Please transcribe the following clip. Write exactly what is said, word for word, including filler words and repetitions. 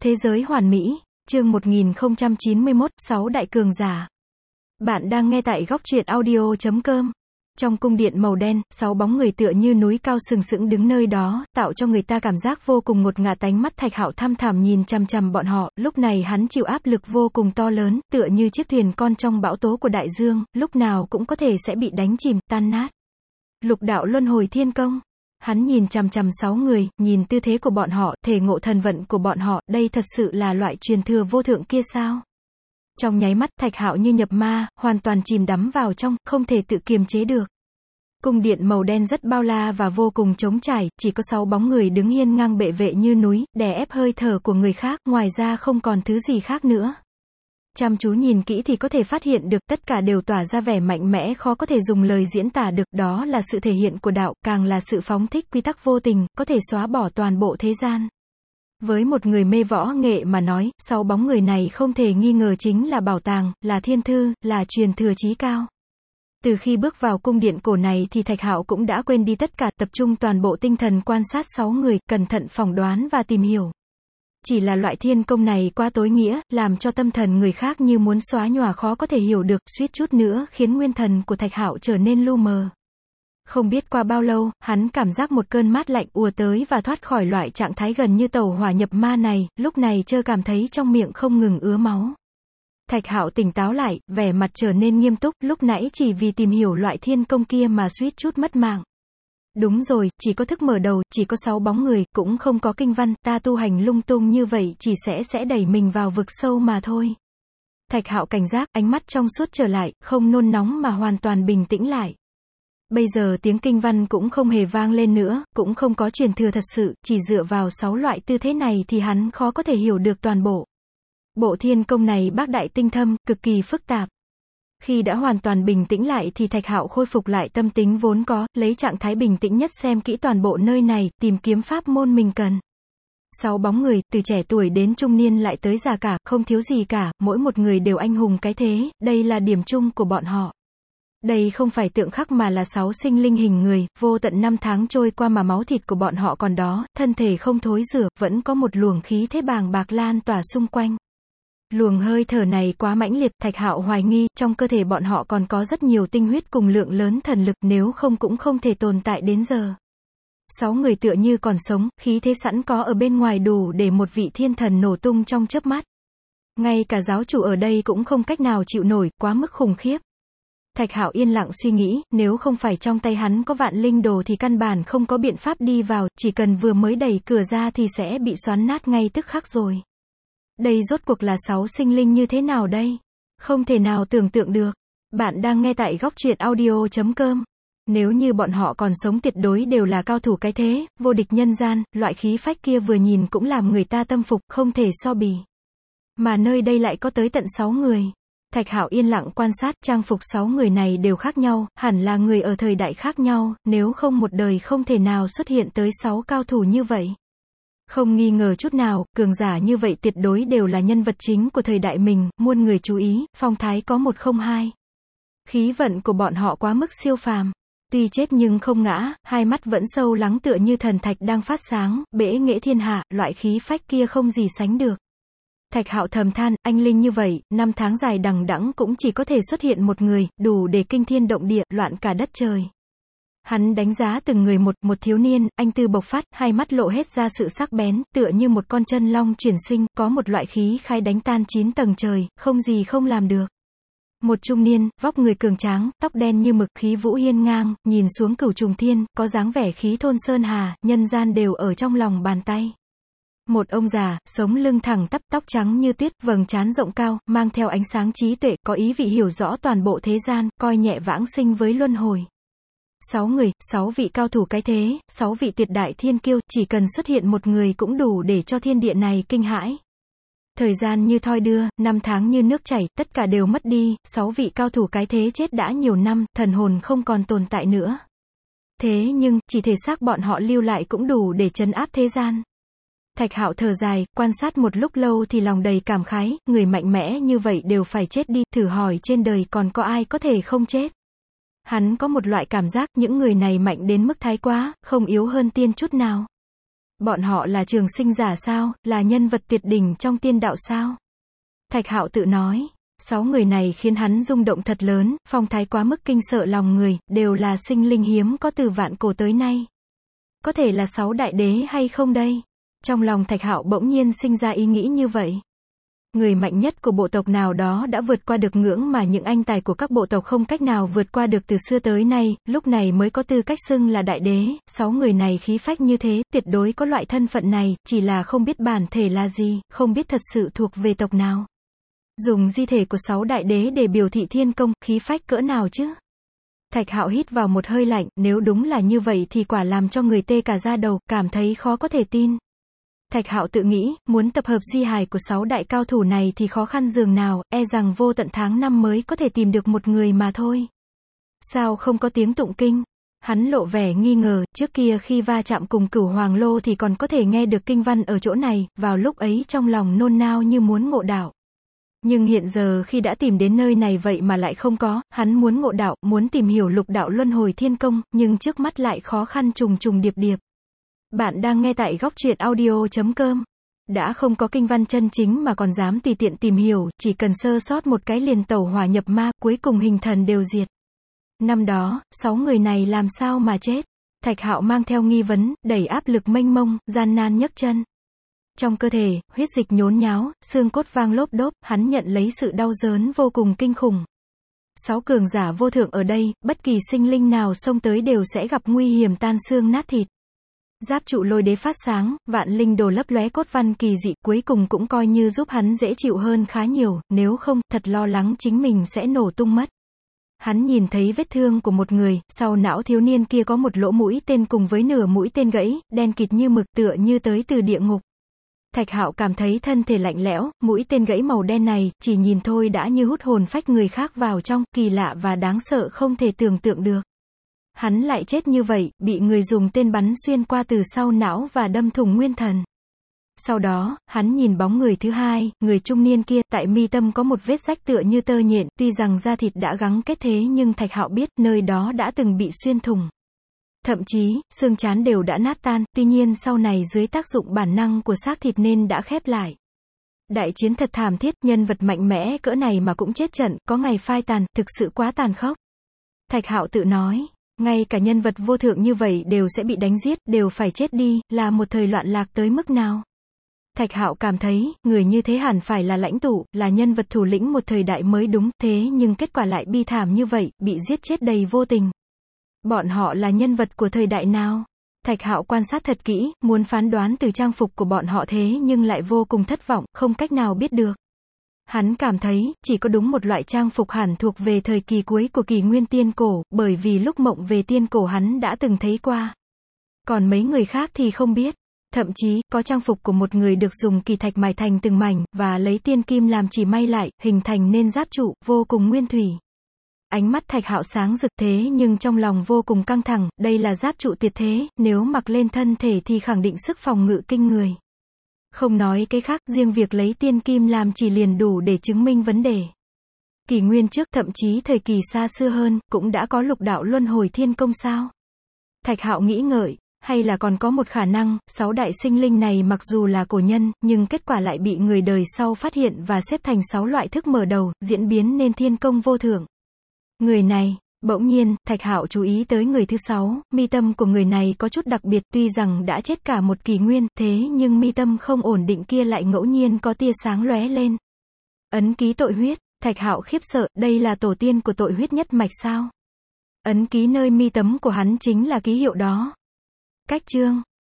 Thế giới hoàn mỹ, chương một nghìn không trăm chín mươi mốt, sáu đại cường giả. Bạn đang nghe tại góc truyện audio chấm com. Trong cung điện màu đen, sáu bóng người tựa như núi cao sừng sững đứng nơi đó, tạo cho người ta cảm giác vô cùng ngột ngạt. Ánh mắt Thạch Hạo thăm thẳm nhìn chằm chằm bọn họ, lúc này hắn chịu áp lực vô cùng to lớn, tựa như chiếc thuyền con trong bão tố của đại dương, lúc nào cũng có thể sẽ bị đánh chìm, tan nát. Lục đạo luân hồi thiên công. Hắn nhìn chằm chằm sáu người, nhìn tư thế của bọn họ, thể ngộ thần vận của bọn họ, đây thật sự là loại truyền thừa vô thượng kia sao? Trong nháy mắt, Thạch Hạo như nhập ma, hoàn toàn chìm đắm vào trong, không thể tự kiềm chế được. Cung điện màu đen rất bao la và vô cùng trống trải, chỉ có sáu bóng người đứng hiên ngang bệ vệ như núi, đè ép hơi thở của người khác, ngoài ra không còn thứ gì khác nữa. Chăm chú nhìn kỹ thì có thể phát hiện được, tất cả đều tỏa ra vẻ mạnh mẽ khó có thể dùng lời diễn tả được, đó là sự thể hiện của đạo, càng là sự phóng thích quy tắc vô tình, có thể xóa bỏ toàn bộ thế gian. Với một người mê võ nghệ mà nói, sáu bóng người này không thể nghi ngờ chính là bảo tàng, là thiên thư, là truyền thừa chí cao. Từ khi bước vào cung điện cổ này thì Thạch Hạo cũng đã quên đi tất cả, tập trung toàn bộ tinh thần quan sát sáu người, cẩn thận phỏng đoán và tìm hiểu. Chỉ là loại thiên công này quá tối nghĩa, làm cho tâm thần người khác như muốn xóa nhòa khó có thể hiểu được, suýt chút nữa khiến nguyên thần của Thạch Hạo trở nên lu mờ. Không biết qua bao lâu, hắn cảm giác một cơn mát lạnh ùa tới và thoát khỏi loại trạng thái gần như tẩu hỏa nhập ma này, lúc này chợt cảm thấy trong miệng không ngừng ứa máu. Thạch Hạo tỉnh táo lại, vẻ mặt trở nên nghiêm túc, lúc nãy chỉ vì tìm hiểu loại thiên công kia mà suýt chút mất mạng. Đúng rồi, chỉ có thức mở đầu, chỉ có sáu bóng người, cũng không có kinh văn, ta tu hành lung tung như vậy chỉ sẽ sẽ đẩy mình vào vực sâu mà thôi. Thạch Hạo cảnh giác, ánh mắt trong suốt trở lại, không nôn nóng mà hoàn toàn bình tĩnh lại. Bây giờ tiếng kinh văn cũng không hề vang lên nữa, cũng không có truyền thừa thật sự, chỉ dựa vào sáu loại tư thế này thì hắn khó có thể hiểu được toàn bộ. Bộ thiên công này bác đại tinh thâm, cực kỳ phức tạp. Khi đã hoàn toàn bình tĩnh lại thì Thạch Hạo khôi phục lại tâm tính vốn có, lấy trạng thái bình tĩnh nhất xem kỹ toàn bộ nơi này, tìm kiếm pháp môn mình cần. Sáu bóng người, từ trẻ tuổi đến trung niên lại tới già cả, không thiếu gì cả, mỗi một người đều anh hùng cái thế, đây là điểm chung của bọn họ. Đây không phải tượng khắc mà là sáu sinh linh hình người, vô tận năm tháng trôi qua mà máu thịt của bọn họ còn đó, thân thể không thối rữa, vẫn có một luồng khí thế bàng bạc lan tỏa xung quanh. Luồng hơi thở này quá mãnh liệt, Thạch Hạo hoài nghi, trong cơ thể bọn họ còn có rất nhiều tinh huyết cùng lượng lớn thần lực, nếu không cũng không thể tồn tại đến giờ. Sáu người tựa như còn sống, khí thế sẵn có ở bên ngoài đủ để một vị thiên thần nổ tung trong chớp mắt. Ngay cả giáo chủ ở đây cũng không cách nào chịu nổi, quá mức khủng khiếp. Thạch Hạo yên lặng suy nghĩ, nếu không phải trong tay hắn có vạn linh đồ thì căn bản không có biện pháp đi vào, chỉ cần vừa mới đẩy cửa ra thì sẽ bị xoắn nát ngay tức khắc rồi. Đây rốt cuộc là sáu sinh linh như thế nào đây? Không thể nào tưởng tượng được. Bạn đang nghe tại góc truyện audio chấm com. Nếu như bọn họ còn sống tuyệt đối đều là cao thủ cái thế, vô địch nhân gian, loại khí phách kia vừa nhìn cũng làm người ta tâm phục, không thể so bì. Mà nơi đây lại có tới tận sáu người. Thạch Hạo yên lặng quan sát, trang phục sáu người này đều khác nhau, hẳn là người ở thời đại khác nhau, nếu không một đời không thể nào xuất hiện tới sáu cao thủ như vậy. Không nghi ngờ chút nào, cường giả như vậy tuyệt đối đều là nhân vật chính của thời đại mình, muôn người chú ý, phong thái có một không hai. Khí vận của bọn họ quá mức siêu phàm. Tuy chết nhưng không ngã, hai mắt vẫn sâu lắng tựa như thần thạch đang phát sáng, bẽ nghệ thiên hạ, loại khí phách kia không gì sánh được. Thạch Hạo thầm than, anh linh như vậy, năm tháng dài đằng đẵng cũng chỉ có thể xuất hiện một người, đủ để kinh thiên động địa, loạn cả đất trời. Hắn đánh giá từng người một, một thiếu niên, anh tư bộc phát, hai mắt lộ hết ra sự sắc bén, tựa như một con chân long chuyển sinh, có một loại khí khai đánh tan chín tầng trời, không gì không làm được. Một trung niên, vóc người cường tráng, tóc đen như mực, khí vũ hiên ngang, nhìn xuống cửu trùng thiên, có dáng vẻ khí thôn sơn hà, nhân gian đều ở trong lòng bàn tay. Một ông già, sống lưng thẳng tắp, tóc trắng như tuyết, vầng trán rộng cao, mang theo ánh sáng trí tuệ, có ý vị hiểu rõ toàn bộ thế gian, coi nhẹ vãng sinh với luân hồi. Sáu người, sáu vị cao thủ cái thế, sáu vị tuyệt đại thiên kiêu, chỉ cần xuất hiện một người cũng đủ để cho thiên địa này kinh hãi. Thời gian như thoi đưa, năm tháng như nước chảy, tất cả đều mất đi, sáu vị cao thủ cái thế chết đã nhiều năm, thần hồn không còn tồn tại nữa. Thế nhưng, chỉ thể xác bọn họ lưu lại cũng đủ để trấn áp thế gian. Thạch Hạo thở dài, quan sát một lúc lâu thì lòng đầy cảm khái, người mạnh mẽ như vậy đều phải chết đi, thử hỏi trên đời còn có ai có thể không chết. Hắn có một loại cảm giác những người này mạnh đến mức thái quá, không yếu hơn tiên chút nào. Bọn họ là trường sinh giả sao, là nhân vật tuyệt đỉnh trong tiên đạo sao? Thạch Hạo tự nói, sáu người này khiến hắn rung động thật lớn, phong thái quá mức kinh sợ lòng người, đều là sinh linh hiếm có từ vạn cổ tới nay. Có thể là sáu đại đế hay không đây? Trong lòng Thạch Hạo bỗng nhiên sinh ra ý nghĩ như vậy. Người mạnh nhất của bộ tộc nào đó đã vượt qua được ngưỡng mà những anh tài của các bộ tộc không cách nào vượt qua được từ xưa tới nay, lúc này mới có tư cách xưng là đại đế, sáu người này khí phách như thế, tuyệt đối có loại thân phận này, chỉ là không biết bản thể là gì, không biết thật sự thuộc về tộc nào. Dùng di thể của sáu đại đế để biểu thị thiên công, khí phách cỡ nào chứ? Thạch Hạo hít vào một hơi lạnh, nếu đúng là như vậy thì quả làm cho người tê cả da đầu, cảm thấy khó có thể tin. Thạch Hạo tự nghĩ, muốn tập hợp di hài của sáu đại cao thủ này thì khó khăn dường nào, e rằng vô tận tháng năm mới có thể tìm được một người mà thôi. Sao không có tiếng tụng kinh? Hắn lộ vẻ nghi ngờ, trước kia khi va chạm cùng Cửu Hoàng Lô thì còn có thể nghe được kinh văn ở chỗ này, vào lúc ấy trong lòng nôn nao như muốn ngộ đạo. Nhưng hiện giờ khi đã tìm đến nơi này vậy mà lại không có, hắn muốn ngộ đạo, muốn tìm hiểu lục đạo luân hồi thiên công, nhưng trước mắt lại khó khăn trùng trùng điệp điệp. Bạn đang nghe tại góc truyện audio chấm com. Đã không có kinh văn chân chính mà còn dám tùy tiện tìm hiểu, chỉ cần sơ sót một cái liền tẩu hỏa nhập ma, cuối cùng hình thần đều diệt. Năm đó, sáu người này làm sao mà chết? Thạch Hạo mang theo nghi vấn, đẩy áp lực mênh mông, gian nan nhấc chân. Trong cơ thể, huyết dịch nhốn nháo, xương cốt vang lốp đốp, hắn nhận lấy sự đau đớn vô cùng kinh khủng. Sáu cường giả vô thượng ở đây, bất kỳ sinh linh nào xông tới đều sẽ gặp nguy hiểm tan xương nát thịt. Giáp trụ lôi đế phát sáng, vạn linh đồ lấp lóe cốt văn kỳ dị, cuối cùng cũng coi như giúp hắn dễ chịu hơn khá nhiều, nếu không, thật lo lắng chính mình sẽ nổ tung mất. Hắn nhìn thấy vết thương của một người, sau não thiếu niên kia có một lỗ mũi tên cùng với nửa mũi tên gãy, đen kịt như mực tựa như tới từ địa ngục. Thạch Hạo cảm thấy thân thể lạnh lẽo, mũi tên gãy màu đen này, chỉ nhìn thôi đã như hút hồn phách người khác vào trong, kỳ lạ và đáng sợ không thể tưởng tượng được. Hắn lại chết như vậy, bị người dùng tên bắn xuyên qua từ sau não và đâm thủng nguyên thần. Sau đó, hắn nhìn bóng người thứ hai, người trung niên kia, tại mi tâm có một vết rách tựa như tơ nhện, tuy rằng da thịt đã gắng kết thế nhưng Thạch Hạo biết, nơi đó đã từng bị xuyên thủng. Thậm chí, xương trán đều đã nát tan, tuy nhiên sau này dưới tác dụng bản năng của xác thịt nên đã khép lại. Đại chiến thật thảm thiết, nhân vật mạnh mẽ cỡ này mà cũng chết trận, có ngày phai tàn, thực sự quá tàn khốc. Thạch Hạo tự nói, ngay cả nhân vật vô thượng như vậy đều sẽ bị đánh giết, đều phải chết đi, là một thời loạn lạc tới mức nào. Thạch Hạo cảm thấy, người như thế hẳn phải là lãnh tụ, là nhân vật thủ lĩnh một thời đại mới đúng, thế nhưng kết quả lại bi thảm như vậy, bị giết chết đầy vô tình. Bọn họ là nhân vật của thời đại nào? Thạch Hạo quan sát thật kỹ, muốn phán đoán từ trang phục của bọn họ thế nhưng lại vô cùng thất vọng, không cách nào biết được. Hắn cảm thấy, chỉ có đúng một loại trang phục hẳn thuộc về thời kỳ cuối của kỷ nguyên tiên cổ, bởi vì lúc mộng về tiên cổ hắn đã từng thấy qua. Còn mấy người khác thì không biết. Thậm chí, có trang phục của một người được dùng kỳ thạch mài thành từng mảnh, và lấy tiên kim làm chỉ may lại, hình thành nên giáp trụ, vô cùng nguyên thủy. Ánh mắt Thạch Hạo sáng rực thế nhưng trong lòng vô cùng căng thẳng, đây là giáp trụ tuyệt thế, nếu mặc lên thân thể thì khẳng định sức phòng ngự kinh người. Không nói cái khác, riêng việc lấy tiên kim làm chỉ liền đủ để chứng minh vấn đề. Kỷ nguyên trước, thậm chí thời kỳ xa xưa hơn, cũng đã có lục đạo luân hồi thiên công sao? Thạch Hạo nghĩ ngợi, hay là còn có một khả năng, sáu đại sinh linh này mặc dù là cổ nhân, nhưng kết quả lại bị người đời sau phát hiện và xếp thành sáu loại thức mở đầu, diễn biến nên thiên công vô thượng. Người này, bỗng nhiên, Thạch Hạo chú ý tới người thứ sáu, mi tâm của người này có chút đặc biệt, tuy rằng đã chết cả một kỷ nguyên, thế nhưng mi tâm không ổn định kia lại ngẫu nhiên có tia sáng lóe lên. Ấn ký tội huyết, Thạch Hạo khiếp sợ, đây là tổ tiên của tội huyết nhất mạch sao? Ấn ký nơi mi tâm của hắn chính là ký hiệu đó. Cách chương